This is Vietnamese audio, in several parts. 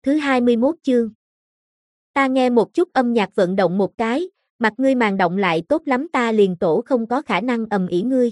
thứ 21 chương. Ta nghe một chút âm nhạc vận động một cái, mặt ngươi màng động lại tốt lắm ta liền tổ không có khả năng ầm ĩ ngươi.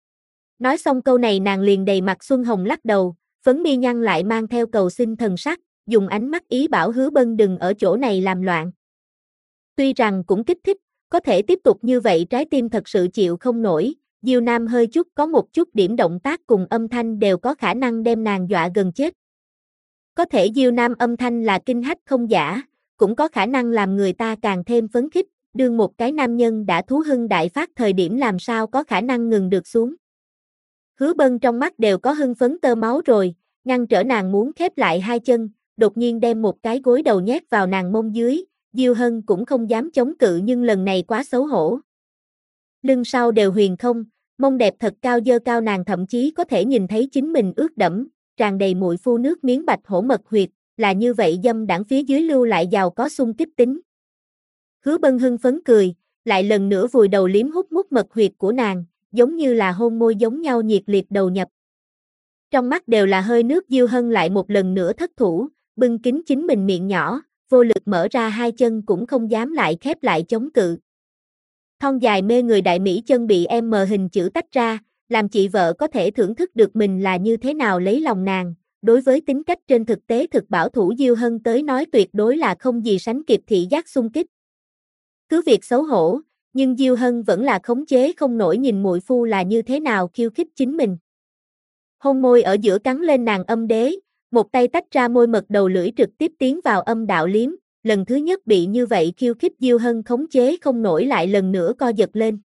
Nói xong câu này nàng liền đầy mặt xuân hồng lắc đầu, phấn mi nhăn lại mang theo cầu xin thần sắc, dùng ánh mắt ý bảo Hứa Bân đừng ở chỗ này làm loạn. Tuy rằng cũng kích thích, có thể tiếp tục như vậy trái tim thật sự chịu không nổi, Diêu Nam hơi chút có một chút điểm động tác cùng âm thanh đều có khả năng đem nàng dọa gần chết. Có thể Diêu Nam âm thanh là kinh hách không giả, cũng có khả năng làm người ta càng thêm phấn khích, đương một cái nam nhân đã thú hưng đại phát thời điểm làm sao có khả năng ngừng được xuống. Hứa Bân trong mắt đều có hưng phấn tơ máu rồi, ngăn trở nàng muốn khép lại hai chân, đột nhiên đem một cái gối đầu nhét vào nàng mông dưới, Diêu Hân cũng không dám chống cự nhưng lần này quá xấu hổ. Lưng sau đều huyền không, mông đẹp thật cao dơ cao nàng thậm chí có thể nhìn thấy chính mình ướt đẫm, tràn đầy mùi phu nước miếng bạch hổ mật huyệt, là như vậy dâm đãng phía dưới lưu lại giàu có xung kích tính. Hứa Bân hưng phấn cười, lại lần nữa vùi đầu liếm hút mút mật huyệt của nàng, giống như là hôn môi giống nhau nhiệt liệt đầu nhập. Trong mắt đều là hơi nước Diêu Hân lại một lần nữa thất thủ, bưng kín chính mình miệng nhỏ, vô lực mở ra hai chân cũng không dám lại khép lại chống cự. Thon dài mê người đại mỹ chân bị M hình chữ tách ra, làm chị vợ có thể thưởng thức được mình là như thế nào lấy lòng nàng. Đối với tính cách trên thực tế thực bảo thủ Diêu Hân tới nói tuyệt đối là không gì sánh kịp thị giác xung kích. Cứ việc xấu hổ, nhưng Diêu Hân vẫn là khống chế không nổi nhìn muội phu là như thế nào khiêu khích chính mình. Hôn môi ở giữa cắn lên nàng âm đế, một tay tách ra môi mật đầu lưỡi trực tiếp tiến vào âm đạo liếm, lần thứ nhất bị như vậy khiêu khích Diêu Hân khống chế không nổi lại lần nữa co giật lên.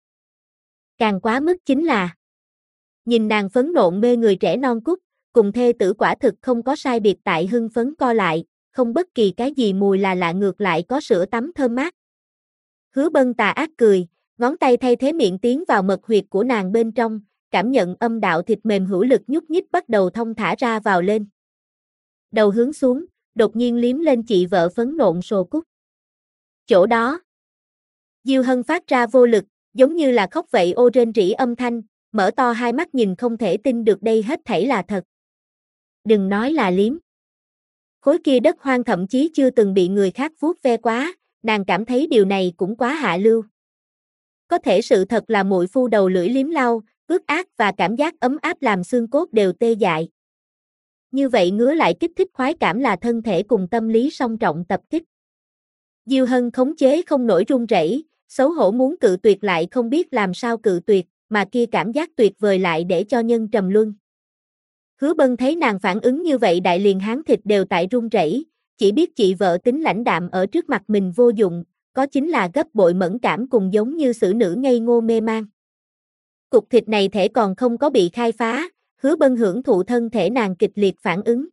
Càng quá mức chính là nhìn nàng phấn nộn mê người trẻ non cút, cùng thê tử quả thực không có sai biệt tại hưng phấn co lại, không bất kỳ cái gì mùi là lạ ngược lại có sữa tắm thơm mát. Hứa Bân tà ác cười, ngón tay thay thế miệng tiến vào mật huyệt của nàng bên trong, cảm nhận âm đạo thịt mềm hữu lực nhúc nhích bắt đầu thong thả ra vào lên. Đầu hướng xuống, đột nhiên liếm lên chị vợ phấn nộn sồ cút. Chỗ đó, Diêu Hân phát ra vô lực, giống như là khóc vậy ô rên rỉ âm thanh, mở to hai mắt nhìn không thể tin được đây hết thảy là thật. Đừng nói là liếm. Khối kia đất hoang thậm chí chưa từng bị người khác vuốt ve quá, nàng cảm thấy điều này cũng quá hạ lưu. Có thể sự thật là muội phu đầu lưỡi liếm lau, ướt át và cảm giác ấm áp làm xương cốt đều tê dại. Như vậy ngứa lại kích thích khoái cảm là thân thể cùng tâm lý song trọng tập kích. Diêu Hân khống chế không nổi run rẩy, xấu hổ muốn cự tuyệt lại không biết làm sao cự tuyệt, mà kia cảm giác tuyệt vời lại để cho nhân trầm luân. Hứa Bân thấy nàng phản ứng như vậy đại liền hán thịt đều tại run rẩy, chỉ biết chị vợ tính lãnh đạm ở trước mặt mình vô dụng, có chính là gấp bội mẫn cảm cùng giống như xử nữ ngây ngô mê man. Cục thịt này thể còn không có bị khai phá, Hứa Bân hưởng thụ thân thể nàng kịch liệt phản ứng.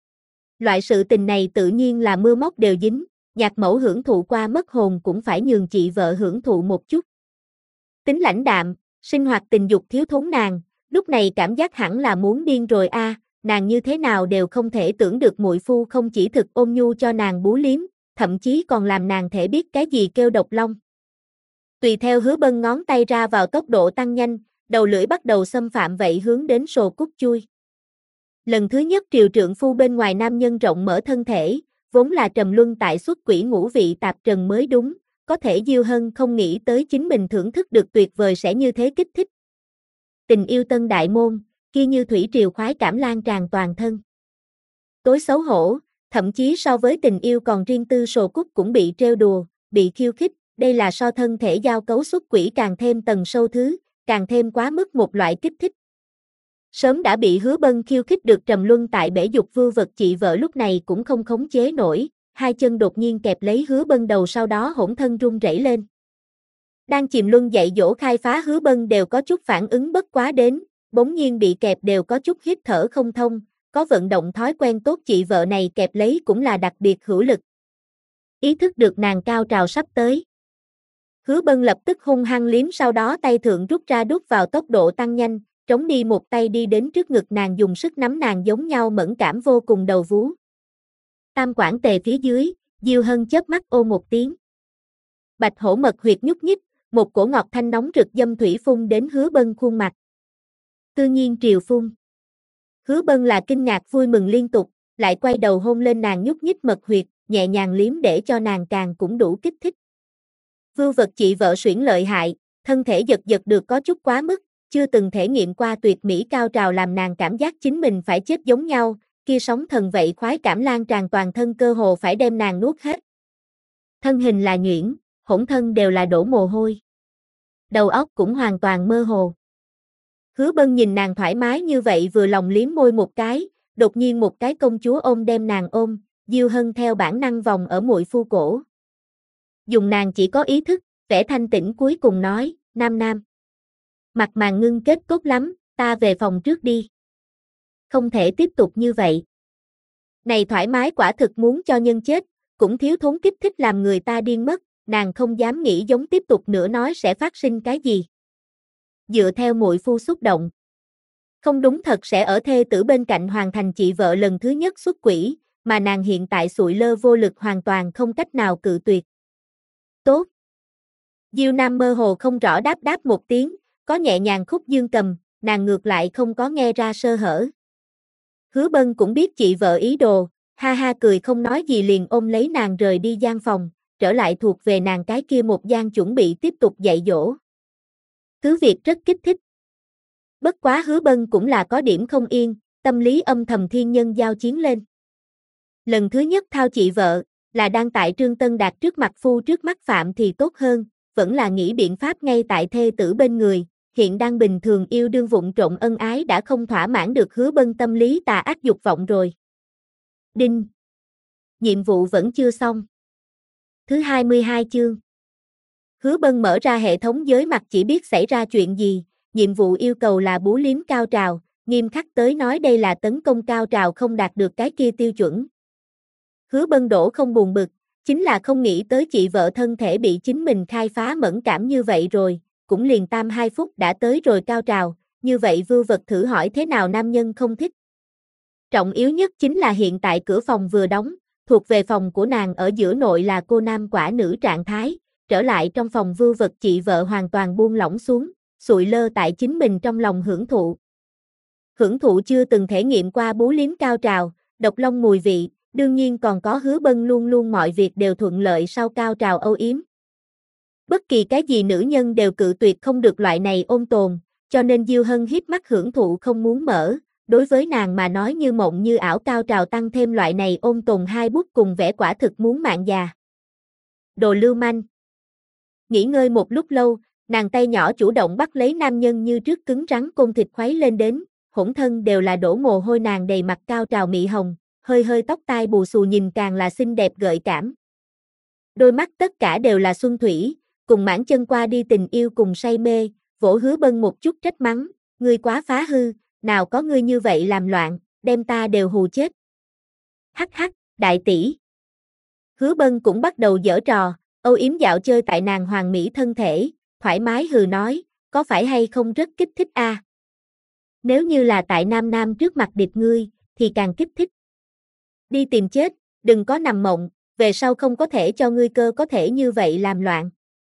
Loại sự tình này tự nhiên là mưa móc đều dính, nhạc mẫu hưởng thụ qua mất hồn cũng phải nhường chị vợ hưởng thụ một chút. Tính lãnh đạm, sinh hoạt tình dục thiếu thốn nàng, lúc này cảm giác hẳn là muốn điên rồi a, nàng như thế nào đều không thể tưởng được muội phu không chỉ thực ôn nhu cho nàng bú liếm, thậm chí còn làm nàng thể biết cái gì kêu độc long. Tùy theo Hứa Bân ngón tay ra vào tốc độ tăng nhanh, đầu lưỡi bắt đầu xâm phạm vậy hướng đến sồ cút chui. Lần thứ nhất triều trượng phu bên ngoài nam nhân rộng mở thân thể, vốn là trầm luân tại xuất quỷ ngũ vị tạp trần mới đúng, có thể Diêu Hân không nghĩ tới chính mình thưởng thức được tuyệt vời sẽ như thế kích thích. Tình yêu tân đại môn, kia như thủy triều khoái cảm lan tràn toàn thân. Tối xấu hổ, thậm chí so với tình yêu còn riêng tư sồ cút cũng bị trêu đùa, bị khiêu khích, đây là so thân thể giao cấu xuất quỷ càng thêm tầng sâu thứ, càng thêm quá mức một loại kích thích. Sớm đã bị Hứa Bân khiêu khích được trầm luân tại bể dục vưu vật chị vợ lúc này cũng không khống chế nổi, hai chân đột nhiên kẹp lấy Hứa Bân đầu sau đó hỗn thân run rẩy lên. Đang chìm luân dạy dỗ khai phá Hứa Bân đều có chút phản ứng bất quá đến, bỗng nhiên bị kẹp đều có chút hít thở không thông, có vận động thói quen tốt chị vợ này kẹp lấy cũng là đặc biệt hữu lực. Ý thức được nàng cao trào sắp tới. Hứa Bân lập tức hung hăng liếm sau đó tay thượng rút ra đút vào tốc độ tăng nhanh, trống đi một tay đi đến trước ngực nàng dùng sức nắm nàng giống nhau mẫn cảm vô cùng đầu vú. Tam quản tề phía dưới, Diêu Hân chớp mắt ô một tiếng. Bạch hổ mật huyệt nhúc nhích, một cổ ngọt thanh nóng rực dâm thủy phun đến Hứa Bân khuôn mặt. Tự nhiên triều phun. Hứa Bân là kinh ngạc vui mừng liên tục, lại quay đầu hôn lên nàng nhúc nhích mật huyệt, nhẹ nhàng liếm để cho nàng càng cũng đủ kích thích. Vưu vật chị vợ suyễn lợi hại, thân thể giật giật được có chút quá mức, chưa từng thể nghiệm qua tuyệt mỹ cao trào làm nàng cảm giác chính mình phải chết giống nhau, kia sóng thần vậy khoái cảm lan tràn toàn thân cơ hồ phải đem nàng nuốt hết. Thân hình là nhuyễn, hỗn thân đều là đổ mồ hôi. Đầu óc cũng hoàn toàn mơ hồ. Hứa Bân nhìn nàng thoải mái như vậy vừa lòng liếm môi một cái, đột nhiên một cái công chúa ôm đem nàng ôm, Diêu Hân theo bản năng vòng ở muội phu cổ. Dùng nàng chỉ có ý thức, vẻ thanh tĩnh cuối cùng nói, Nam Nam. Mặt màng ngưng kết cốt lắm, ta về phòng trước đi. Không thể tiếp tục như vậy. Này thoải mái quả thực muốn cho nhân chết, cũng thiếu thốn kích thích làm người ta điên mất, nàng không dám nghĩ giống tiếp tục nữa nói sẽ phát sinh cái gì. Dựa theo muội phu xúc động. Không đúng thật sẽ ở thê tử bên cạnh hoàn thành chị vợ lần thứ nhất xuất quỷ, mà nàng hiện tại sụi lơ vô lực hoàn toàn không cách nào cự tuyệt. Tốt. Diêu Nam mơ hồ không rõ đáp một tiếng, có nhẹ nhàng khúc dương cầm, nàng ngược lại không có nghe ra sơ hở. Hứa Bân cũng biết chị vợ ý đồ, ha ha cười không nói gì liền ôm lấy nàng rời đi gian phòng, trở lại thuộc về nàng cái kia một gian chuẩn bị tiếp tục dạy dỗ. Cứ việc rất kích thích. Bất quá Hứa Bân cũng là có điểm không yên, tâm lý âm thầm thiên nhân giao chiến lên. Lần thứ nhất thao chị vợ, là đang tại Trương Tân Đạt trước mặt phu trước mắt phạm thì tốt hơn, vẫn là nghĩ biện pháp ngay tại thê tử bên người, hiện đang bình thường yêu đương vụng trộm ân ái đã không thỏa mãn được Hứa Bân tâm lý tà ác dục vọng rồi. Đinh. Nhiệm vụ vẫn chưa xong. Thứ 22 chương. Hứa Bân mở ra hệ thống giới mặt chỉ biết xảy ra chuyện gì, nhiệm vụ yêu cầu là bú liếm cao trào, nghiêm khắc tới nói đây là tấn công cao trào không đạt được cái kia tiêu chuẩn. Hứa Bân đổ không buồn bực, chính là không nghĩ tới chị vợ thân thể bị chính mình khai phá mẫn cảm như vậy rồi, cũng liền tam 2 phút đã tới rồi cao trào, như vậy vưu vật thử hỏi thế nào nam nhân không thích. Trọng yếu nhất chính là hiện tại cửa phòng vừa đóng, thuộc về phòng của nàng ở giữa nội là cô nam quả nữ trạng thái, trở lại trong phòng vưu vật chị vợ hoàn toàn buông lỏng xuống, sụi lơ tại chính mình trong lòng hưởng thụ. Hưởng thụ chưa từng thể nghiệm qua bú liếm cao trào, độc long mùi vị, đương nhiên còn có Hứa Bân luôn luôn mọi việc đều thuận lợi sau cao trào âu yếm. Bất kỳ cái gì nữ nhân đều cự tuyệt không được loại này ôn tồn, cho nên Diêu Hân hiếp mắt hưởng thụ không muốn mở, đối với nàng mà nói như mộng như ảo cao trào tăng thêm loại này ôn tồn hai bút cùng vẻ quả thực muốn mạng già. Đồ lưu manh. Nghỉ ngơi một lúc lâu, nàng tay nhỏ chủ động bắt lấy nam nhân như trước cứng rắn côn thịt khuấy lên đến, hỗn thân đều là đổ mồ hôi nàng đầy mặt cao trào mị hồng, hơi hơi tóc tai bù xù nhìn càng là xinh đẹp gợi cảm. Đôi mắt tất cả đều là xuân thủy, cùng mãn chân qua đi tình yêu cùng say mê, vỗ Hứa Bân một chút trách mắng, ngươi quá phá hư, nào có ngươi như vậy làm loạn, đem ta đều hù chết. Hắc hắc, đại tỷ. Hứa Bân cũng bắt đầu giở trò, âu yếm dạo chơi tại nàng hoàng mỹ thân thể, thoải mái hừ nói, có phải hay không rất kích thích a? Nếu như là tại nam nam trước mặt địch ngươi, thì càng kích thích. Đi tìm chết, đừng có nằm mộng, về sau không có thể cho ngươi cơ có thể như vậy làm loạn.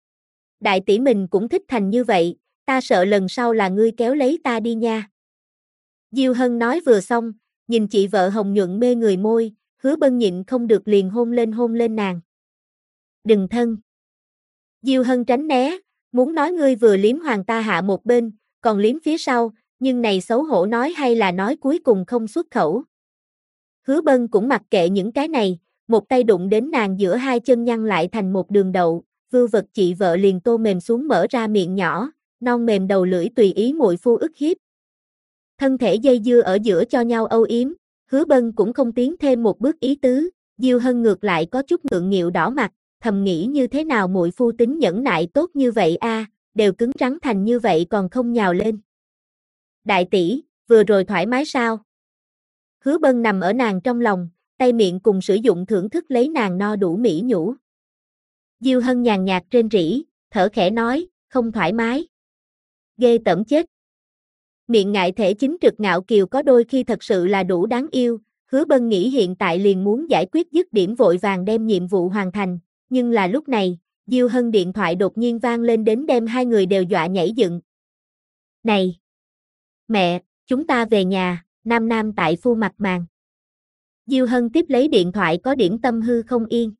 Đại tỷ mình cũng thích thành như vậy, ta sợ lần sau là ngươi kéo lấy ta đi nha. Diêu Hân nói vừa xong, nhìn chị vợ hồng nhuận mê người môi, Hứa Bân nhịn không được liền hôn lên nàng. Đừng thân. Diêu Hân tránh né, muốn nói ngươi vừa liếm hoàng ta hạ một bên, còn liếm phía sau, nhưng này xấu hổ nói hay là nói cuối cùng không xuất khẩu. Hứa Bân cũng mặc kệ những cái này, một tay đụng đến nàng giữa hai chân nhăn lại thành một đường đậu, vưu vật chị vợ liền tô mềm xuống mở ra miệng nhỏ, non mềm đầu lưỡi tùy ý muội phu ức hiếp. Thân thể dây dưa ở giữa cho nhau âu yếm, Hứa Bân cũng không tiến thêm một bước ý tứ, Diêu Hân ngược lại có chút ngượng nghịu đỏ mặt, thầm nghĩ như thế nào muội phu tính nhẫn nại tốt như vậy a, đều cứng rắn thành như vậy còn không nhào lên. Đại tỷ, vừa rồi thoải mái sao? Hứa Bân nằm ở nàng trong lòng, tay miệng cùng sử dụng thưởng thức lấy nàng no đủ mỹ nhũ. Diêu Hân nhàn nhạt rên rỉ, thở khẽ nói, không thoải mái. Ghê tởm chết. Miệng ngại thể chính trực ngạo kiều có đôi khi thật sự là đủ đáng yêu, Hứa Bân nghĩ hiện tại liền muốn giải quyết dứt điểm vội vàng đem nhiệm vụ hoàn thành, nhưng là lúc này, Diêu Hân điện thoại đột nhiên vang lên đến đem hai người đều dọa nhảy dựng. Này! Mẹ, chúng ta về nhà, Nam Nam tại phu mặt màng. Diêu Hân tiếp lấy điện thoại có điểm tâm hư không yên.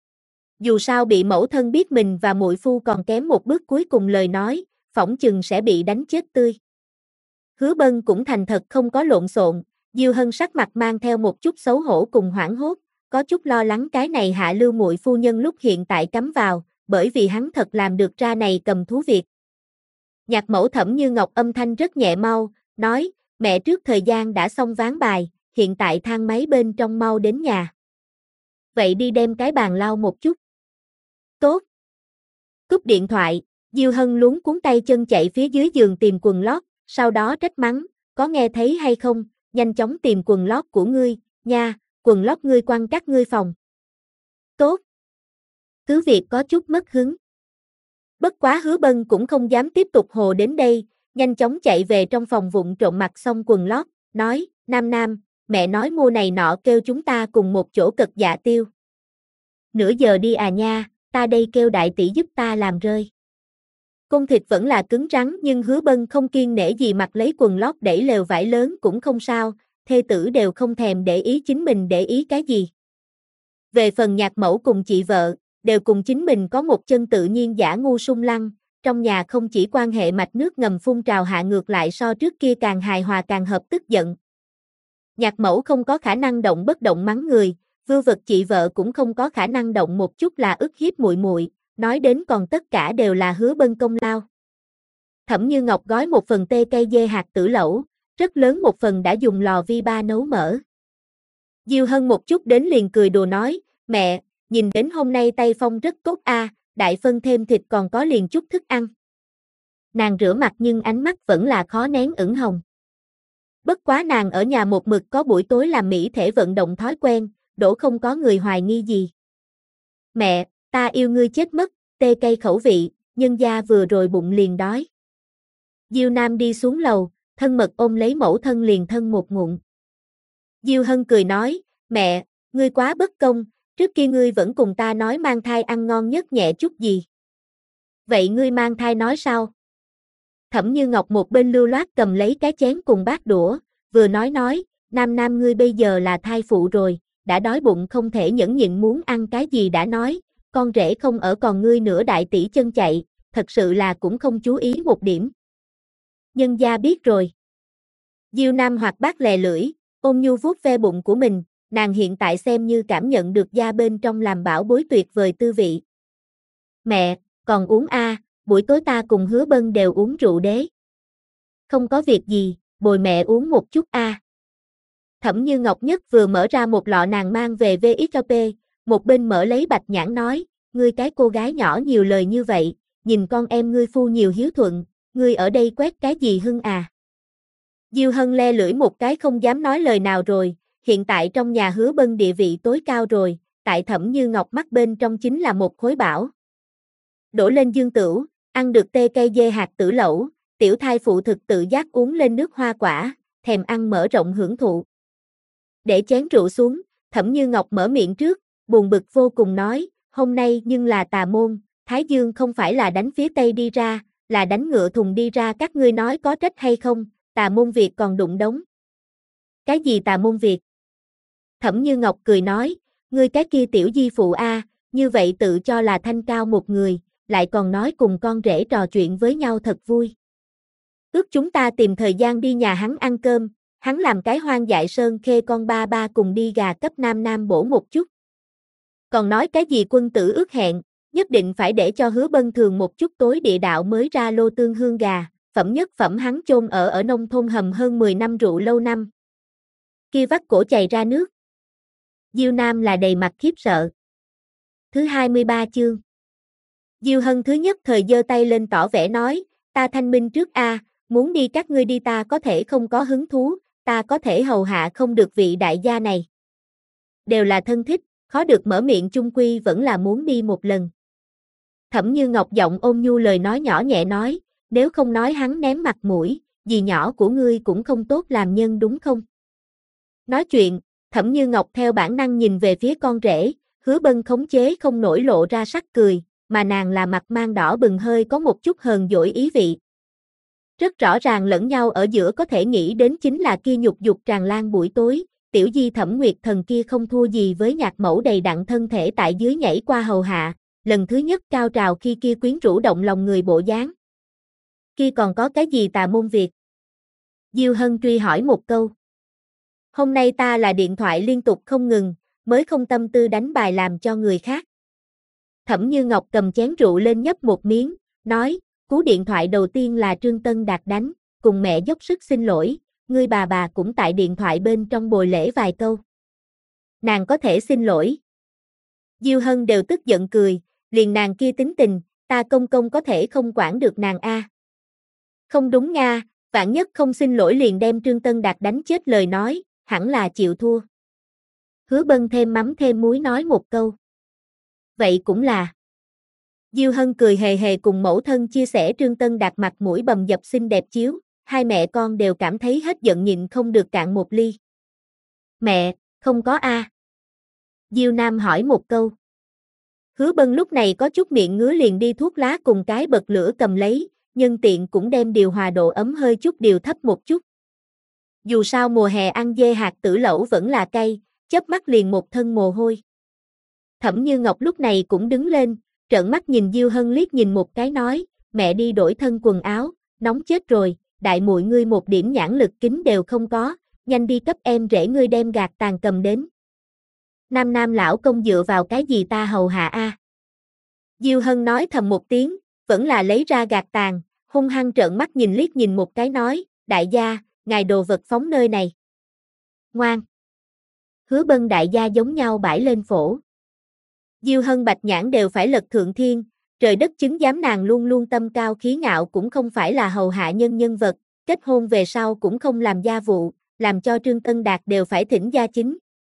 Dù sao bị mẫu thân biết mình và muội phu còn kém một bước cuối cùng lời nói, phỏng chừng sẽ bị đánh chết tươi. Hứa Bân cũng thành thật không có lộn xộn, Diêu Hân sắc mặt mang theo một chút xấu hổ cùng hoảng hốt, có chút lo lắng cái này hạ lưu muội phu nhân lúc hiện tại cắm vào, bởi vì hắn thật làm được ra này cầm thú việc. Nhạc mẫu Thẩm Như Ngọc âm thanh rất nhẹ mau, nói, mẹ trước thời gian đã xong ván bài, hiện tại thang máy bên trong mau đến nhà. Vậy đi đem cái bàn lau một chút. Tốt. Cúp điện thoại, Diêu Hân luống cuốn tay chân chạy phía dưới giường tìm quần lót, sau đó trách mắng, có nghe thấy hay không, nhanh chóng tìm quần lót của ngươi, nha, quần lót ngươi quăng các ngươi phòng. Tốt. Cứ việc có chút mất hứng. Bất quá Hứa Bân cũng không dám tiếp tục hồ đến đây, nhanh chóng chạy về trong phòng vụng trộm mặc xong quần lót, nói, Nam Nam, mẹ nói mua này nọ kêu chúng ta cùng một chỗ cật dạ tiêu. Nửa giờ đi à nha, ta đây kêu đại tỷ giúp ta làm rơi. Cung thịt vẫn là cứng rắn nhưng Hứa Bân không kiêng nể gì mặc lấy quần lót đẩy lều vải lớn cũng không sao, thê tử đều không thèm để ý chính mình để ý cái gì. Về phần nhạc mẫu cùng chị vợ, đều cùng chính mình có một chân tự nhiên giả ngu sung lăng, trong nhà không chỉ quan hệ mạch nước ngầm phun trào hạ ngược lại so trước kia càng hài hòa càng hợp tức giận. Nhạc mẫu không có khả năng động bất động mắng người, vưu vật chị vợ cũng không có khả năng động một chút là ức hiếp muội muội, nói đến còn tất cả đều là Hứa Bân công lao. Thẩm Như Ngọc gói một phần tê cây dê hạt tử lẩu, rất lớn một phần đã dùng lò vi ba nấu mỡ. Diêu Hân một chút đến liền cười đùa nói, mẹ, nhìn đến hôm nay tay phong rất tốt a, đại phân thêm thịt còn có liền chút thức ăn. Nàng rửa mặt nhưng ánh mắt vẫn là khó nén ửng hồng. Bất quá nàng ở nhà một mực có buổi tối làm mỹ thể vận động thói quen, đổ không có người hoài nghi gì. Mẹ, ta yêu ngươi chết mất, tê cây khẩu vị, nhân gia vừa rồi bụng liền đói. Diêu Nam đi xuống lầu, thân mật ôm lấy mẫu thân liền thân một ngụm. Diêu Hân cười nói, mẹ, ngươi quá bất công, trước kia ngươi vẫn cùng ta nói mang thai ăn ngon nhất nhẹ chút gì. Vậy ngươi mang thai nói sao? Thẩm Như Ngọc một bên lưu loát cầm lấy cái chén cùng bát đũa, vừa nói, Nam Nam ngươi bây giờ là thai phụ rồi, đã đói bụng không thể nhẫn nhịn muốn ăn cái gì đã nói, con rể không ở còn ngươi nữa đại tỷ chân chạy, thật sự là cũng không chú ý một điểm. Nhân gia biết rồi. Diêu Nam hoạt bát lè lưỡi, ôm nhu vuốt ve bụng của mình, nàng hiện tại xem như cảm nhận được da bên trong làm bảo bối tuyệt vời tư vị. Mẹ, còn uống a, buổi tối ta cùng Hứa Bân đều uống rượu đế. Không có việc gì, bồi mẹ uống một chút a. Thẩm Như Ngọc Nhất vừa mở ra một lọ nàng mang về VXP, một bên mở lấy bạch nhãn nói, ngươi cái cô gái nhỏ nhiều lời như vậy, nhìn con em ngươi phu nhiều hiếu thuận, ngươi ở đây quét cái gì hưng à. Diêu Hân le lưỡi một cái không dám nói lời nào rồi, hiện tại trong nhà Hứa Bân địa vị tối cao rồi, tại Thẩm Như Ngọc mắt bên trong chính là một khối bảo. Đổ lên dương tửu, ăn được tê cây dê hạt tử lẩu, tiểu thai phụ thực tự giác uống lên nước hoa quả, thèm ăn mở rộng hưởng thụ. Để chén rượu xuống, Thẩm Như Ngọc mở miệng trước, buồn bực vô cùng nói, hôm nay nhưng là tà môn, Thái Dương không phải là đánh phía Tây đi ra, là đánh ngựa thùng đi ra các ngươi nói có trách hay không, tà môn việc còn đụng đống. Cái gì tà môn việc? Thẩm Như Ngọc cười nói, ngươi cái kia tiểu di phụ a, như vậy tự cho là thanh cao một người, lại còn nói cùng con rể trò chuyện với nhau thật vui. Ước chúng ta tìm thời gian đi nhà hắn ăn cơm, hắn làm cái hoang dại sơn khê con ba ba cùng đi gà cấp Nam Nam bổ một chút. Còn nói cái gì quân tử ước hẹn, nhất định phải để cho Hứa Bân thường một chút tối địa đạo mới ra lô tương hương gà, phẩm nhất phẩm hắn chôn ở nông thôn hầm hơn 10 năm rượu lâu năm. Kia vắt cổ chày ra nước. Diêu Nam là đầy mặt khiếp sợ. Thứ 23 chương. Diêu Hân thứ nhất thời giơ tay lên tỏ vẻ nói, ta thanh minh trước a, muốn đi các ngươi đi ta có thể không có hứng thú, ta có thể hầu hạ không được vị đại gia này. Đều là thân thích, khó được mở miệng chung quy vẫn là muốn đi một lần. Thẩm Như Ngọc giọng ôn nhu lời nói nhỏ nhẹ nói, nếu không nói hắn ném mặt mũi, dì nhỏ của ngươi cũng không tốt làm nhân đúng không? Nói chuyện, Thẩm Như Ngọc theo bản năng nhìn về phía con rể, Hứa Bân khống chế không nổi lộ ra sắc cười, mà nàng là mặt mang đỏ bừng hơi có một chút hờn dỗi ý vị. Rất rõ ràng lẫn nhau ở giữa có thể nghĩ đến chính là kia nhục dục tràn lan buổi tối, tiểu di Thẩm Nguyệt Thần kia không thua gì với nhạc mẫu đầy đặn thân thể tại dưới nhảy qua hầu hạ, lần thứ nhất cao trào khi kia quyến rũ động lòng người bộ dáng. Kia còn có cái gì tà môn việc? Diêu Hân truy hỏi một câu. Hôm nay ta là điện thoại liên tục không ngừng, mới không tâm tư đánh bài làm cho người khác. Thẩm Như Ngọc cầm chén rượu lên nhấp một miếng, nói, cú điện thoại đầu tiên là Trương Tân Đạt đánh, cùng mẹ dốc sức xin lỗi, ngươi bà cũng tại điện thoại bên trong bồi lễ vài câu. Nàng có thể xin lỗi. Diêu Hân đều tức giận cười, liền nàng kia tính tình, ta công công có thể không quản được nàng a. Không đúng nha, vạn nhất không xin lỗi liền đem Trương Tân Đạt đánh chết lời nói, hẳn là chịu thua. Hứa Bân thêm mắm thêm muối nói một câu. Vậy cũng là. Diêu Hân cười hề hề cùng mẫu thân chia sẻ Trương Tân Đạt mặt mũi bầm dập xinh đẹp chiếu, hai mẹ con đều cảm thấy hết giận nhịn không được cạn một ly. Mẹ, không có a. Diêu Nam hỏi một câu. Hứa Bân lúc này có chút miệng ngứa liền đi thuốc lá cùng cái bật lửa cầm lấy, nhân tiện cũng đem điều hòa độ ấm hơi chút điều thấp một chút. Dù sao mùa hè ăn dê hạt tử lẩu vẫn là cay, chớp mắt liền một thân mồ hôi. Thẩm Như Ngọc lúc này cũng đứng lên, trợn mắt nhìn Diêu Hân liếc nhìn một cái nói, mẹ đi đổi thân quần áo, nóng chết rồi, đại muội ngươi một điểm nhãn lực kính đều không có, nhanh đi cấp em rể ngươi đem gạt tàn cầm đến. Nam lão công dựa vào cái gì ta hầu hạ a? Diêu Hân nói thầm một tiếng, vẫn là lấy ra gạt tàn, hung hăng trợn mắt nhìn liếc nhìn một cái nói, đại gia, ngài đồ vật phóng nơi này. Ngoan. Hứa Bân đại gia giống nhau bãi lên phổ. Diêu Hân Bạch Nhãn đều phải lật thượng thiên, trời đất chứng giám nàng luôn luôn tâm cao khí ngạo cũng không phải là hầu hạ nhân vật, kết hôn về sau cũng không làm gia vụ, làm cho Trương Tân Đạt đều phải thỉnh gia chính.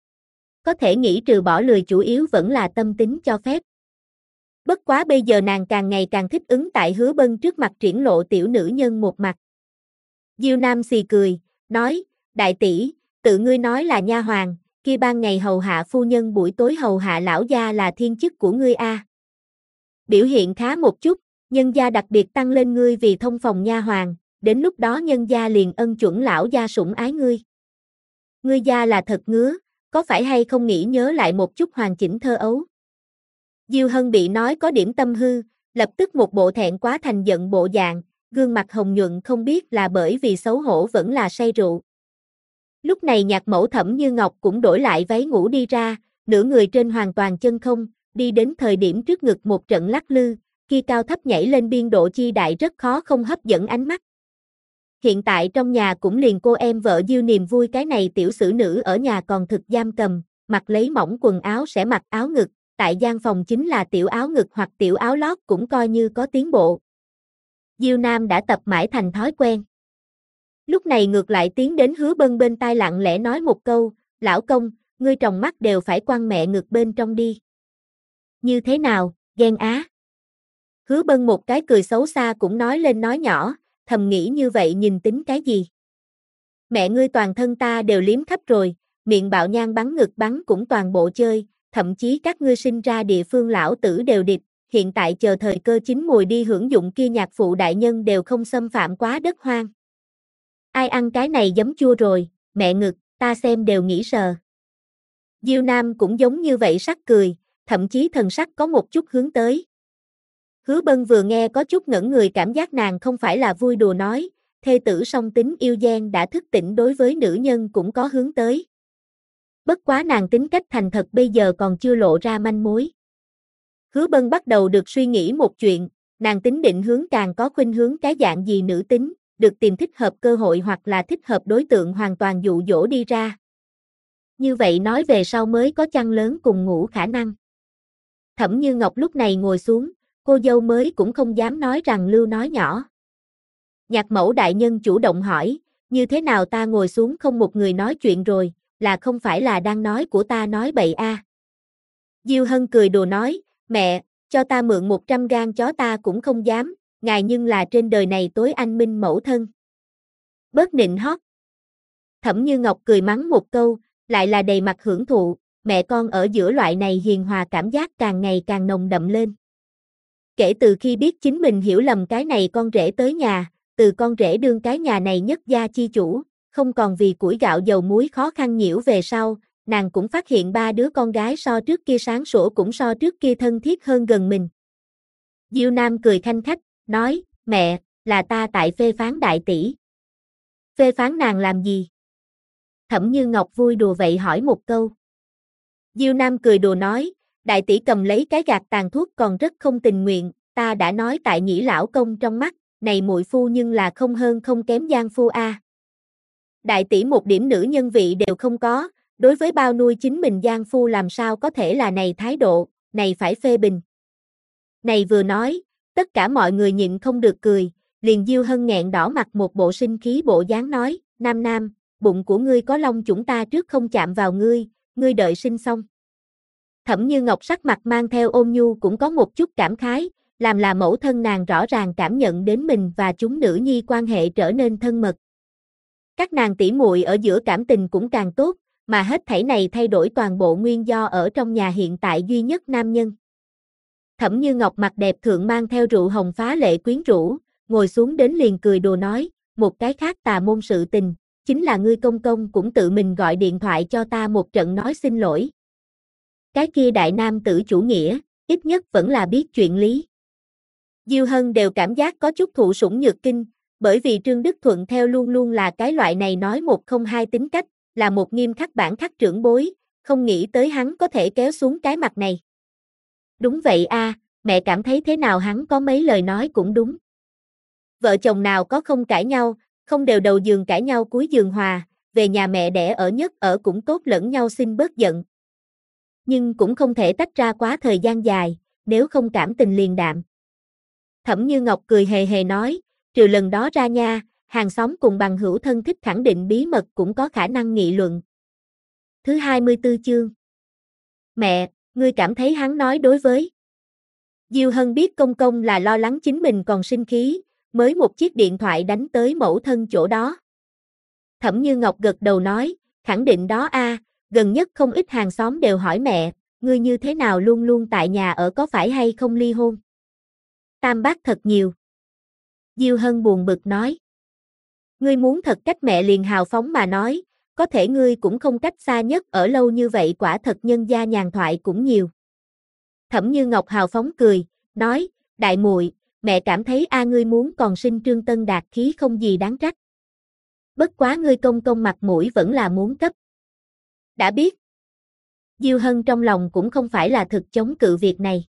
Có thể nghĩ trừ bỏ lười chủ yếu vẫn là tâm tính cho phép. Bất quá bây giờ nàng càng ngày càng thích ứng tại Hứa Bân trước mặt triển lộ tiểu nữ nhân một mặt. Diêu Nam xì cười, nói, đại tỷ, tự ngươi nói là nha hoàn, kia ban ngày hầu hạ phu nhân buổi tối hầu hạ lão gia là thiên chức của ngươi a. Biểu hiện khá một chút, nhân gia đặc biệt tăng lên ngươi vì thông phòng nha hoàn, đến lúc đó nhân gia liền ân chuẩn lão gia sủng ái ngươi. Ngươi gia là thật ngứa, có phải hay không nghĩ nhớ lại một chút hoàn chỉnh thơ ấu? Diêu Hân bị nói có điểm tâm hư, lập tức một bộ thẹn quá thành giận bộ dạng, gương mặt hồng nhuận không biết là bởi vì xấu hổ vẫn là say rượu. Lúc này nhạc mẫu Thẩm Như Ngọc cũng đổi lại váy ngủ đi ra, nửa người trên hoàn toàn chân không, đi đến thời điểm trước ngực một trận lắc lư, kia cao thấp nhảy lên biên độ chi đại rất khó không hấp dẫn ánh mắt. Hiện tại trong nhà cũng liền cô em vợ Diêu Niềm Vui cái này tiểu sử nữ ở nhà còn thực giam cầm, mặc lấy mỏng quần áo sẽ mặc áo ngực, tại gian phòng chính là tiểu áo ngực hoặc tiểu áo lót cũng coi như có tiến bộ. Diêu Nam đã tập mãi thành thói quen. Lúc này ngược lại tiến đến Hứa Bân bên tai lặng lẽ nói một câu, lão công, ngươi tròng mắt đều phải quăng mẹ ngực bên trong đi. Như thế nào, ghen á? Hứa Bân một cái cười xấu xa cũng nói lên nói nhỏ, thầm nghĩ như vậy nhìn tính cái gì? Mẹ ngươi toàn thân ta đều liếm khắp rồi, miệng bạo nhang bắn ngực bắn cũng toàn bộ chơi, thậm chí các ngươi sinh ra địa phương lão tử đều địch, hiện tại chờ thời cơ chín mùi đi hưởng dụng kia nhạc phụ đại nhân đều không xâm phạm quá đất hoang. Ai ăn cái này giấm chua rồi, mẹ ngực, ta xem đều nghĩ sờ. Diêu Nam cũng giống như vậy sắc cười, thậm chí thần sắc có một chút hướng tới. Hứa Bân vừa nghe có chút ngẩn người cảm giác nàng không phải là vui đùa nói, thê tử song tính yêu gian đã thức tỉnh đối với nữ nhân cũng có hướng tới. Bất quá nàng tính cách thành thật bây giờ còn chưa lộ ra manh mối. Hứa Bân bắt đầu được suy nghĩ một chuyện, nàng tính định hướng càng có khuynh hướng cái dạng gì nữ tính, được tìm thích hợp cơ hội hoặc là thích hợp đối tượng hoàn toàn dụ dỗ đi ra. Như vậy nói về sau mới có chăn lớn cùng ngủ khả năng. Thẩm Như Ngọc lúc này ngồi xuống, cô dâu mới cũng không dám nói rằng lưu nói nhỏ. Nhạc mẫu đại nhân chủ động hỏi, như thế nào ta ngồi xuống không một người nói chuyện rồi, là không phải là đang nói của ta nói bậy a? Diêu Hân cười đùa nói, mẹ, cho ta mượn 100 gan chó ta cũng không dám, ngài nhưng là trên đời này tối anh minh mẫu thân. Bớt nịnh hót. Thẩm Như Ngọc cười mắng một câu, lại là đầy mặt hưởng thụ, mẹ con ở giữa loại này hiền hòa cảm giác càng ngày càng nồng đậm lên. Kể từ khi biết chính mình hiểu lầm cái này con rể tới nhà, từ con rể đương cái nhà này nhất gia chi chủ, không còn vì củi gạo dầu muối khó khăn nhiễu về sau, nàng cũng phát hiện ba đứa con gái so trước kia sáng sủa cũng so trước kia thân thiết hơn gần mình. Diêu Nam cười khanh khách, nói, mẹ, là ta tại phê phán đại tỷ. Phê phán nàng làm gì? Thẩm Như Ngọc vui đùa vậy hỏi một câu. Diêu Nam cười đùa nói, đại tỷ cầm lấy cái gạt tàn thuốc còn rất không tình nguyện, ta đã nói tại Nhĩ lão công trong mắt, này muội phu nhưng là không hơn không kém giang phu a. Đại tỷ một điểm nữ nhân vị đều không có, đối với bao nuôi chính mình giang phu làm sao có thể là này thái độ, này phải phê bình. Này vừa nói, tất cả mọi người nhịn không được cười, liền Diêu Hân nghẹn đỏ mặt một bộ sinh khí bộ dáng nói, Nam Nam, bụng của ngươi có lông chúng ta trước không chạm vào ngươi đợi sinh xong. Thẩm Như Ngọc sắc mặt mang theo ôn nhu cũng có một chút cảm khái, làm là mẫu thân nàng rõ ràng cảm nhận đến mình và chúng nữ nhi quan hệ trở nên thân mật. Các nàng tỷ muội ở giữa cảm tình cũng càng tốt, mà hết thảy này thay đổi toàn bộ nguyên do ở trong nhà hiện tại duy nhất nam nhân. Thẩm Như Ngọc mặt đẹp thượng mang theo rượu hồng phá lệ quyến rũ, ngồi xuống đến liền cười đùa nói, một cái khác tà môn sự tình, chính là ngươi công công cũng tự mình gọi điện thoại cho ta một trận nói xin lỗi. Cái kia đại nam tử chủ nghĩa, ít nhất vẫn là biết chuyện lý. Diêu Hân đều cảm giác có chút thụ sủng nhược kinh, bởi vì Trương Đức Thuận theo luôn luôn là cái loại này nói một không hai tính cách, là một nghiêm khắc bản khắc trưởng bối, không nghĩ tới hắn có thể kéo xuống cái mặt này. Đúng vậy a, mẹ cảm thấy thế nào hắn có mấy lời nói cũng đúng. Vợ chồng nào có không cãi nhau, không đều đầu giường cãi nhau cuối giường hòa, về nhà mẹ đẻ ở nhất ở cũng tốt lẫn nhau xin bớt giận. Nhưng cũng không thể tách ra quá thời gian dài, nếu không cảm tình liền đạm. Thẩm Như Ngọc cười hề hề nói, trừ lần đó ra nha, hàng xóm cùng bằng hữu thân thích khẳng định bí mật cũng có khả năng nghị luận. Thứ 24 chương. Mẹ, ngươi cảm thấy hắn nói đối với. Diêu Hân biết công công là lo lắng chính mình còn sinh khí, mới một chiếc điện thoại đánh tới mẫu thân chỗ đó. Thẩm Như Ngọc gật đầu nói, khẳng định đó a, gần nhất không ít hàng xóm đều hỏi mẹ, ngươi như thế nào luôn luôn tại nhà ở có phải hay không ly hôn? Tam bác thật nhiều. Diêu Hân buồn bực nói. Ngươi muốn thật cách mẹ liền hào phóng mà nói, có thể ngươi cũng không cách xa nhất ở lâu như vậy quả thật nhân gia nhàn thoại cũng nhiều. Thẩm Như Ngọc hào phóng cười, nói, đại muội, mẹ cảm thấy ngươi muốn còn sinh Trương Tân Đạt khí không gì đáng trách. Bất quá ngươi công công mặt mũi vẫn là muốn cấp. Đã biết. Diêu Hân trong lòng cũng không phải là thực chống cự việc này.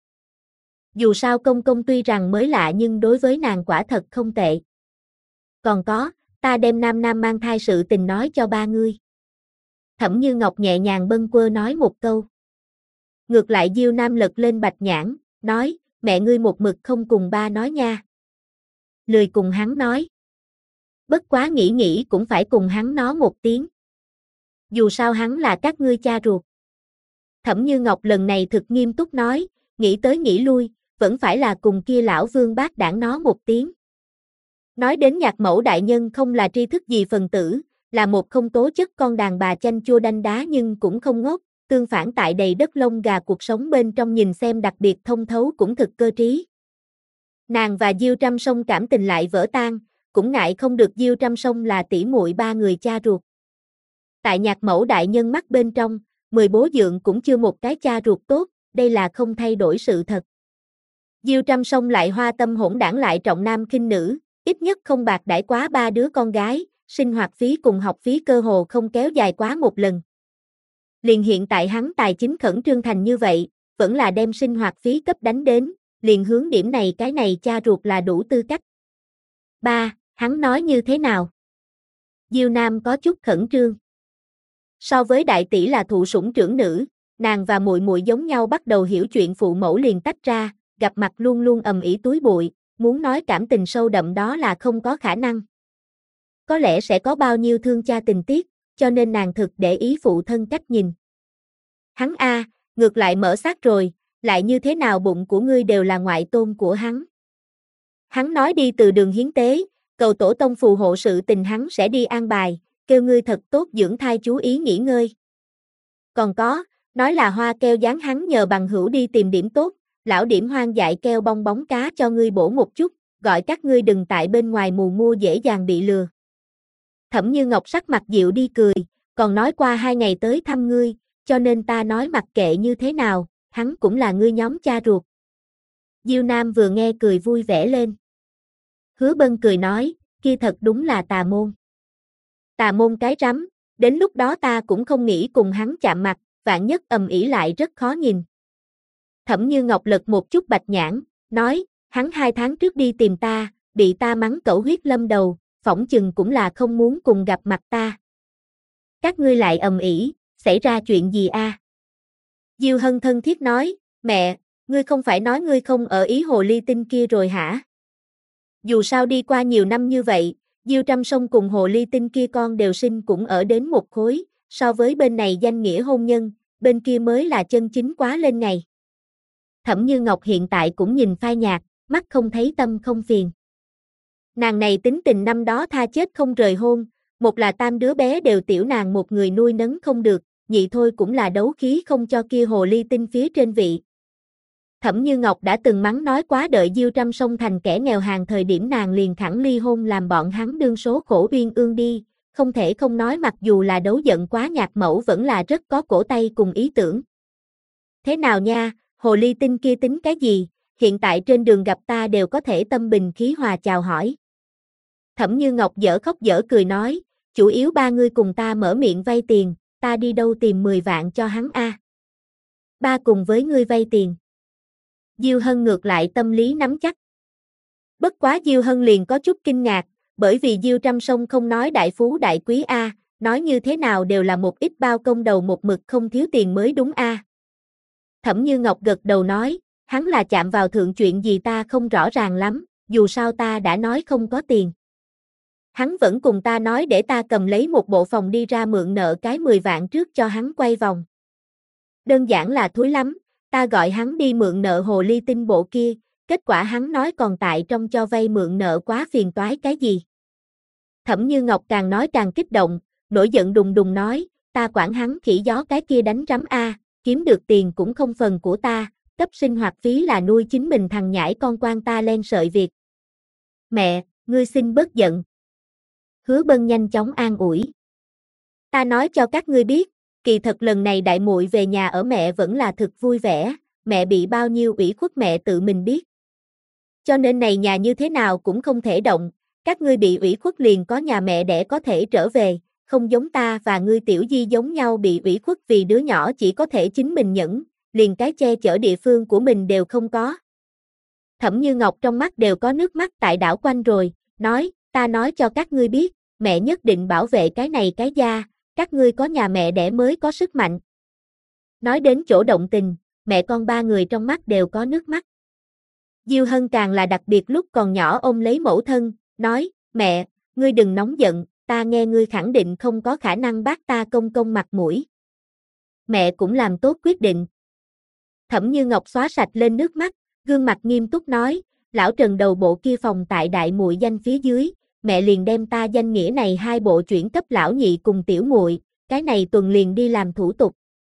Dù sao công công tuy rằng mới lạ nhưng đối với nàng quả thật không tệ. Còn có, ta đem Nam Nam mang thai sự tình nói cho ba ngươi. Thẩm Như Ngọc nhẹ nhàng bâng quơ nói một câu. Ngược lại Diêu Nam lật lên bạch nhãn, nói, mẹ ngươi một mực không cùng ba nói nha. Lười cùng hắn nói. Bất quá nghĩ cũng phải cùng hắn nói một tiếng. Dù sao hắn là các ngươi cha ruột. Thẩm Như Ngọc lần này thực nghiêm túc nói, nghĩ tới nghĩ lui, vẫn phải là cùng kia lão Vương bác đảng nói một tiếng. Nói đến nhạc mẫu đại nhân không là tri thức gì phần tử, là một không tố chất con đàn bà chanh chua đanh đá nhưng cũng không ngốc, tương phản tại đầy đất lông gà cuộc sống bên trong nhìn xem đặc biệt thông thấu cũng thực cơ trí. Nàng và Diêu Trăm Sông cảm tình lại vỡ tan, cũng ngại không được Diêu Trăm Sông là tỷ muội ba người cha ruột. Tại nhạc mẫu đại nhân mắt bên trong, 10 bố dượng cũng chưa một cái cha ruột tốt, đây là không thay đổi sự thật. Diêu Trăm Sông lại hoa tâm hỗn đảng lại trọng nam khinh nữ, ít nhất không bạc đãi quá ba đứa con gái, sinh hoạt phí cùng học phí cơ hồ không kéo dài quá một lần. Liền hiện tại hắn tài chính khẩn trương thành như vậy, vẫn là đem sinh hoạt phí cấp đánh đến, liền hướng điểm này cái này cha ruột là đủ tư cách. Ba, hắn nói như thế nào? Diêu Nam có chút khẩn trương. So với đại tỷ là thụ sủng trưởng nữ, nàng và muội muội giống nhau bắt đầu hiểu chuyện phụ mẫu liền tách ra, gặp mặt luôn luôn ầm ĩ túi bụi, muốn nói cảm tình sâu đậm đó là không có khả năng. Có lẽ sẽ có bao nhiêu thương cha tình tiết, cho nên nàng thực để ý phụ thân cách nhìn. Hắn ngược lại mở xác rồi, lại như thế nào bụng của ngươi đều là ngoại tôn của hắn. Hắn nói đi từ đường hiến tế, cầu tổ tông phù hộ sự tình hắn sẽ đi an bài, kêu ngươi thật tốt dưỡng thai chú ý nghỉ ngơi. Còn có, nói là hoa keo dán hắn nhờ bằng hữu đi tìm điểm tốt, lão điểm hoang dại keo bong bóng cá cho ngươi bổ một chút, gọi các ngươi đừng tại bên ngoài mù mua dễ dàng bị lừa. Thẩm Như Ngọc sắc mặt dịu đi cười, còn nói qua 2 ngày tới thăm ngươi, cho nên ta nói mặc kệ như thế nào, hắn cũng là ngươi nhóm cha ruột. Diêu Nam vừa nghe cười vui vẻ lên. Hứa Bân cười nói, kia thật đúng là tà môn. Tà môn cái rắm, đến lúc đó ta cũng không nghĩ cùng hắn chạm mặt, vạn nhất ầm ĩ lại rất khó nhìn. Thẩm Như Ngọc lật một chút bạch nhãn, nói, hắn 2 tháng trước đi tìm ta, bị ta mắng cẩu huyết lâm đầu, phỏng chừng cũng là không muốn cùng gặp mặt ta. Các ngươi lại ầm ĩ, xảy ra chuyện gì a? Diêu Hân thân thiết nói, mẹ, ngươi không phải nói ngươi không ở ý hồ ly tinh kia rồi hả? Dù sao đi qua nhiều năm như vậy, Diêu Trăm Sông cùng hồ ly tinh kia con đều sinh cũng ở đến một khối, so với bên này danh nghĩa hôn nhân, bên kia mới là chân chính quá lên ngày. Thẩm Như Ngọc hiện tại cũng nhìn phai nhạt, mắt không thấy tâm không phiền. Nàng này tính tình năm đó tha chết không rời hôn, một là 3 đứa bé đều tiểu nàng một người nuôi nấng không được, nhị thôi cũng là đấu khí không cho kia hồ ly tinh phía trên vị. Thẩm Như Ngọc đã từng mắng nói quá đợi Diêu Trăm Sông thành kẻ nghèo hèn thời điểm nàng liền thẳng ly hôn làm bọn hắn đương số khổ uyên ương đi, không thể không nói mặc dù là đấu giận quá nhạc mẫu vẫn là rất có cổ tay cùng ý tưởng. Thế nào nha, hồ ly tinh kia tính cái gì, hiện tại trên đường gặp ta đều có thể tâm bình khí hòa chào hỏi. Thẩm Như Ngọc dở khóc dở cười nói, chủ yếu 3 người cùng ta mở miệng vay tiền, ta đi đâu tìm 10 vạn cho hắn a? Ba cùng với ngươi vay tiền. Diêu Hân ngược lại tâm lý nắm chắc. Bất quá Diêu Hân liền có chút kinh ngạc, bởi vì Diêu Trăm Sông không nói đại phú đại quý a, nói như thế nào đều là một ít bao công đầu một mực không thiếu tiền mới đúng a. Thẩm Như Ngọc gật đầu nói, hắn là chạm vào thượng chuyện gì ta không rõ ràng lắm, dù sao ta đã nói không có tiền. Hắn vẫn cùng ta nói để ta cầm lấy một bộ phòng đi ra mượn nợ cái 10 vạn trước cho hắn quay vòng. Đơn giản là thúi lắm, ta gọi hắn đi mượn nợ hồ ly tinh bộ kia, kết quả hắn nói còn tại trong cho vay mượn nợ quá phiền toái cái gì. Thẩm Như Ngọc càng nói càng kích động, nổi giận đùng đùng nói, ta quản hắn khỉ gió cái kia đánh rắm a, kiếm được tiền cũng không phần của ta, cấp sinh hoạt phí là nuôi chính mình thằng nhãi con quan ta len sợi việc. Mẹ, ngươi xin bớt giận. Hứa Bân nhanh chóng an ủi. Ta nói cho các ngươi biết, kỳ thật lần này đại muội về nhà ở mẹ vẫn là thực vui vẻ, mẹ bị bao nhiêu ủy khuất mẹ tự mình biết. Cho nên này nhà như thế nào cũng không thể động, các ngươi bị ủy khuất liền có nhà mẹ đẻ có thể trở về, không giống ta và ngươi tiểu di giống nhau bị ủy khuất vì đứa nhỏ chỉ có thể chính mình nhẫn, liền cái che chở địa phương của mình đều không có. Thẩm Như Ngọc trong mắt đều có nước mắt tại đảo quanh rồi, nói, ta nói cho các ngươi biết, mẹ nhất định bảo vệ cái này cái gia, các ngươi có nhà mẹ đẻ mới có sức mạnh. Nói đến chỗ động tình, mẹ con 3 người trong mắt đều có nước mắt. Diêu Hân càng là đặc biệt lúc còn nhỏ ôm lấy mẫu thân, nói, mẹ, ngươi đừng nóng giận, ta nghe ngươi khẳng định không có khả năng bắt ta công công mặt mũi. Mẹ cũng làm tốt quyết định. Thẩm Như Ngọc xóa sạch lên nước mắt, gương mặt nghiêm túc nói, lão Trần đầu bộ kia phòng tại đại muội danh phía dưới, mẹ liền đem ta danh nghĩa này 2 bộ chuyển cấp lão nhị cùng tiểu muội, cái này tuần liền đi làm thủ tục.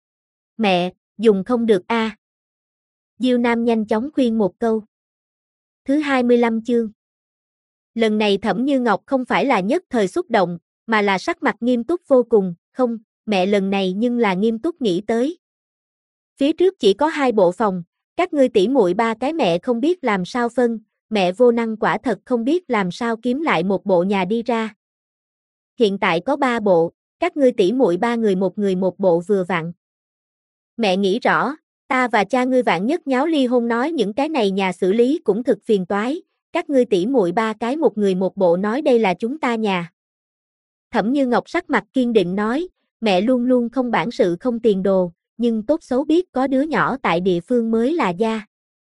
Mẹ, dùng không được a. Diêu Nam nhanh chóng khuyên một câu. Thứ 25 chương. Lần này Thẩm Như Ngọc không phải là nhất thời xúc động, mà là sắc mặt nghiêm túc vô cùng, không, mẹ lần này nhưng là nghiêm túc nghĩ tới. Phía trước chỉ có 2 bộ phòng, các ngươi tỷ muội 3 cái mẹ không biết làm sao phân, mẹ vô năng quả thật không biết làm sao kiếm lại một bộ nhà đi ra. Hiện tại có 3 bộ, các ngươi tỷ muội 3 người một bộ vừa vặn. Mẹ nghĩ rõ, ta và cha ngươi vạn nhất nháo ly hôn nói những cái này nhà xử lý cũng thực phiền toái, các ngươi tỷ muội 3 cái một người một bộ nói đây là chúng ta nhà. Thẩm Như Ngọc sắc mặt kiên định nói, mẹ luôn luôn không bản sự không tiền đồ, nhưng tốt xấu biết có đứa nhỏ tại địa phương mới là gia.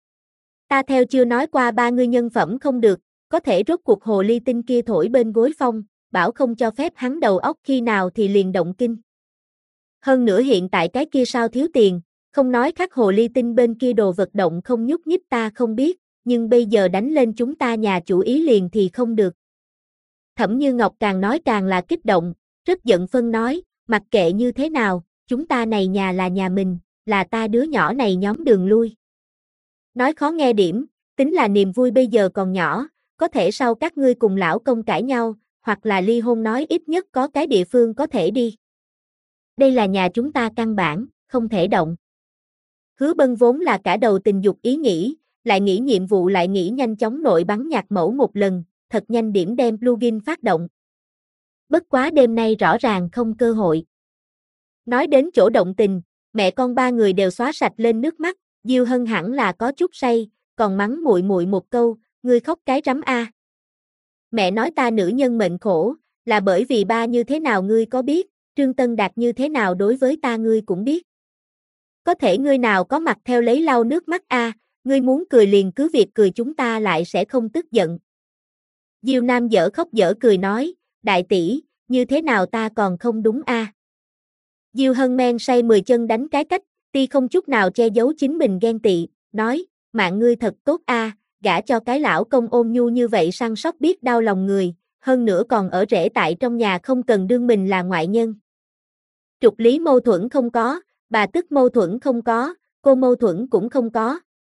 Ta theo chưa nói qua 3 ngươi nhân phẩm không được, có thể rốt cuộc hồ ly tinh kia thổi bên gối phong, bảo không cho phép hắn đầu óc khi nào thì liền động kinh. Hơn nữa hiện tại cái kia sao thiếu tiền, không nói khác hồ ly tinh bên kia đồ vật động không nhúc nhích ta không biết, nhưng bây giờ đánh lên chúng ta nhà chủ ý liền thì không được. Thẩm Như Ngọc càng nói càng là kích động, rất giận phân nói, mặc kệ như thế nào, chúng ta này nhà là nhà mình, là ta đứa nhỏ này nhóm đường lui. Nói khó nghe điểm, tính là niềm vui bây giờ còn nhỏ, có thể sau các ngươi cùng lão công cãi nhau, hoặc là ly hôn nói ít nhất có cái địa phương có thể đi. Đây là nhà chúng ta căn bản, không thể động. Hứa Bân vốn là cả đầu tình dục ý nghĩ, lại nghĩ nhiệm vụ lại nghĩ nhanh chóng nội bắn nhạc mẫu một lần, thật nhanh điểm đem plugin phát động. Bất quá đêm nay rõ ràng không cơ hội. Nói đến chỗ động tình, mẹ con ba người đều xóa sạch lên nước mắt, Diêu Hân hẳn là có chút say, còn mắng muội muội một câu, ngươi khóc cái rắm a. Mẹ nói ta nữ nhân mệnh khổ, là bởi vì ba như thế nào ngươi có biết, Trương Tân Đạt như thế nào đối với ta ngươi cũng biết. Có thể ngươi nào có mặt theo lấy lau nước mắt a, ngươi muốn cười liền cứ việc cười chúng ta lại sẽ không tức giận. Diêu Nam dở khóc dở cười nói, đại tỷ, như thế nào ta còn không đúng a? Diêu Hân men say 10 chân đánh cái cách, ti không chút nào che giấu chính mình ghen tị, nói, mạng ngươi thật tốt a, gả cho cái lão công ôn nhu như vậy săn sóc biết đau lòng người, hơn nữa còn ở rể tại trong nhà không cần đương mình là ngoại nhân. Trục lý mâu thuẫn không có, bà tức mâu thuẫn không có, cô mâu thuẫn cũng không có.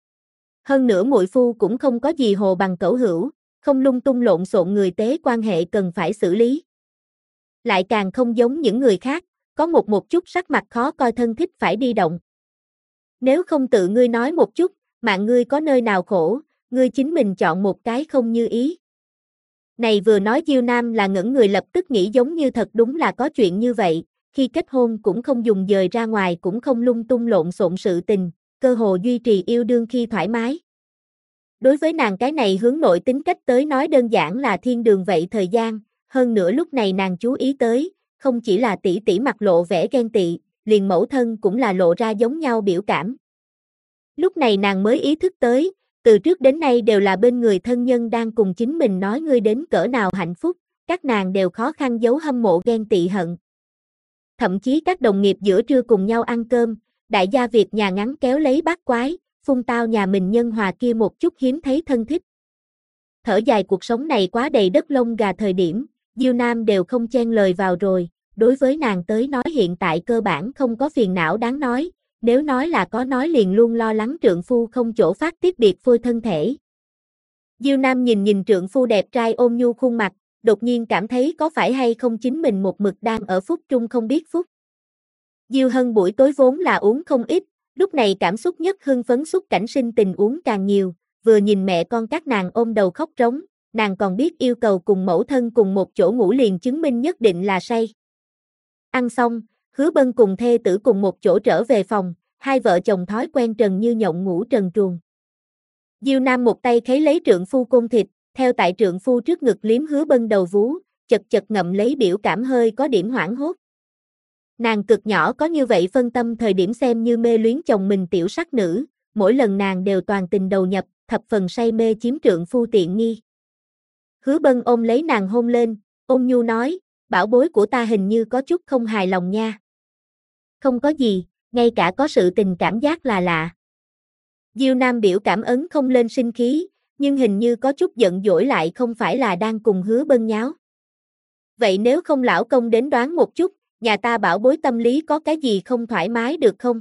Hơn nữa muội phu cũng không có gì hồ bằng cẩu hữu, không lung tung lộn xộn người tế quan hệ cần phải xử lý. Lại càng không giống những người khác, có một chút sắc mặt khó coi thân thích phải đi động. Nếu không tự ngươi nói một chút, mạng ngươi có nơi nào khổ, ngươi chính mình chọn một cái không như ý. Này vừa nói Diêu Nam là ngẩn người lập tức nghĩ giống như thật đúng là có chuyện như vậy, khi kết hôn cũng không dùng dời ra ngoài cũng không lung tung lộn xộn sự tình, cơ hồ duy trì yêu đương khi thoải mái. Đối với nàng cái này hướng nội tính cách tới nói đơn giản là thiên đường vậy thời gian, hơn nữa lúc này nàng chú ý tới, không chỉ là tỷ tỷ mặt lộ vẻ ghen tị, liền mẫu thân cũng là lộ ra giống nhau biểu cảm. Lúc này nàng mới ý thức tới, từ trước đến nay đều là bên người thân nhân đang cùng chính mình nói ngươi đến cỡ nào hạnh phúc, các nàng đều khó khăn giấu hâm mộ ghen tị hận. Thậm chí các đồng nghiệp giữa trưa cùng nhau ăn cơm, đại gia việc nhà ngắn kéo lấy bát quái, phun tao nhà mình nhân hòa kia một chút hiếm thấy thân thích. Thở dài cuộc sống này quá đầy đất lông gà thời điểm, Diêu Nam đều không chen lời vào rồi, đối với nàng tới nói hiện tại cơ bản không có phiền não đáng nói, nếu nói là có nói liền luôn lo lắng trượng phu không chỗ phát tiết biệt phôi thân thể. Diêu Nam nhìn trượng phu đẹp trai ôm nhu khuôn mặt, đột nhiên cảm thấy có phải hay không chính mình một mực đang ở phút trung không biết phút. Diêu Hân buổi tối vốn là uống không ít, lúc này cảm xúc nhất hưng phấn xúc cảnh sinh tình uống càng nhiều, vừa nhìn mẹ con các nàng ôm đầu khóc trống, nàng còn biết yêu cầu cùng mẫu thân cùng một chỗ ngủ liền chứng minh nhất định là say. Ăn xong, Hứa Bân cùng thê tử cùng một chỗ trở về phòng, hai vợ chồng thói quen trần như nhộng ngủ trần truồng. Diêu Nam một tay khấy lấy trượng phu côn thịt, theo tại trượng phu trước ngực liếm Hứa Bân đầu vú, chật chật ngậm lấy biểu cảm hơi có điểm hoảng hốt. Nàng cực nhỏ có như vậy phân tâm thời điểm xem như mê luyến chồng mình tiểu sắc nữ, mỗi lần nàng đều toàn tình đầu nhập, thập phần say mê chiếm trượng phu tiện nghi. Hứa Bân ôm lấy nàng hôn lên, ôn nhu nói, bảo bối của ta hình như có chút không hài lòng nha. Không có gì, ngay cả có sự tình cảm giác là lạ. Diêu Nam biểu cảm ấn không lên sinh khí, nhưng hình như có chút giận dỗi lại không phải là đang cùng Hứa Bân nháo. Vậy nếu không lão công đến đoán một chút, nhà ta bảo bối tâm lý có cái gì không thoải mái được không?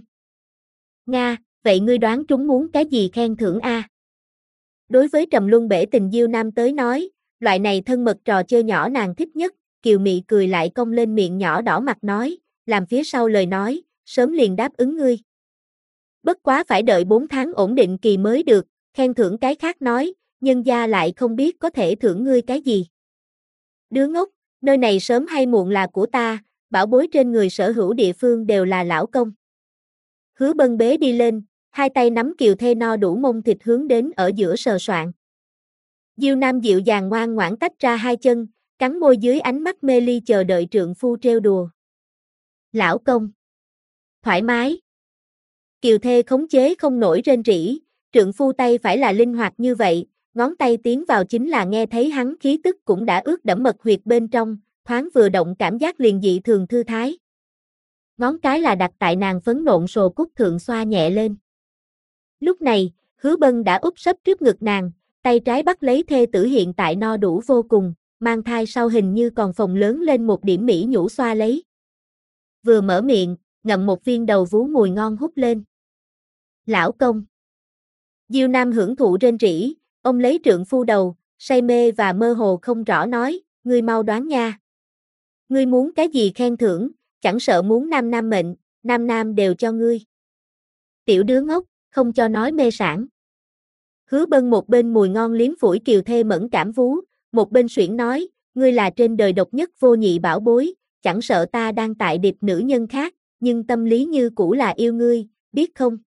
Nga, vậy ngươi đoán trúng muốn cái gì khen thưởng a? Đối với trầm luân bể tình Diêu Nam tới nói, loại này thân mật trò chơi nhỏ nàng thích nhất, kiều mị cười lại cong lên miệng nhỏ đỏ mặt nói, làm phía sau lời nói, sớm liền đáp ứng ngươi. Bất quá phải đợi 4 tháng ổn định kỳ mới được, khen thưởng cái khác nói, nhân gia lại không biết có thể thưởng ngươi cái gì. Đứa ngốc, nơi này sớm hay muộn là của ta, bảo bối trên người sở hữu địa phương đều là lão công. Hứa Bân bế đi lên, hai tay nắm kiều thê no đủ mông thịt hướng đến ở giữa sờ soạng. Diêu Nam dịu dàng ngoan ngoãn tách ra hai chân, cắn môi dưới ánh mắt mê ly chờ đợi trượng phu trêu đùa. Lão công. Thoải mái. Kiều thê khống chế không nổi rên rỉ, trượng phu tay phải là linh hoạt như vậy, ngón tay tiến vào chính là nghe thấy hắn khí tức cũng đã ướt đẫm mật huyệt bên trong, thoáng vừa động cảm giác liền dị thường thư thái. Ngón cái là đặt tại nàng phấn nộn sồ cúc thượng xoa nhẹ lên. Lúc này, Hứa Bân đã úp sấp trước ngực nàng, tay trái bắt lấy thê tử hiện tại no đủ vô cùng, mang thai sau hình như còn phồng lớn lên một điểm mỹ nhũ xoa lấy. Vừa mở miệng, ngậm một viên đầu vú mùi ngon hút lên. Lão công. Diêu Nam hưởng thụ rên rỉ, ông lấy trượng phu đầu, say mê và mơ hồ không rõ nói, ngươi mau đoán nha. Ngươi muốn cái gì khen thưởng, chẳng sợ muốn nam nam mệnh, nam nam đều cho ngươi. Tiểu đứa ngốc, không cho nói mê sảng. Hứa Bân một bên mùi ngon liếm phủi Kiều Thê mẫn cảm vú, một bên suyễn nói, ngươi là trên đời độc nhất vô nhị bảo bối, chẳng sợ ta đang tại điệp nữ nhân khác, nhưng tâm lý như cũ là yêu ngươi, biết không?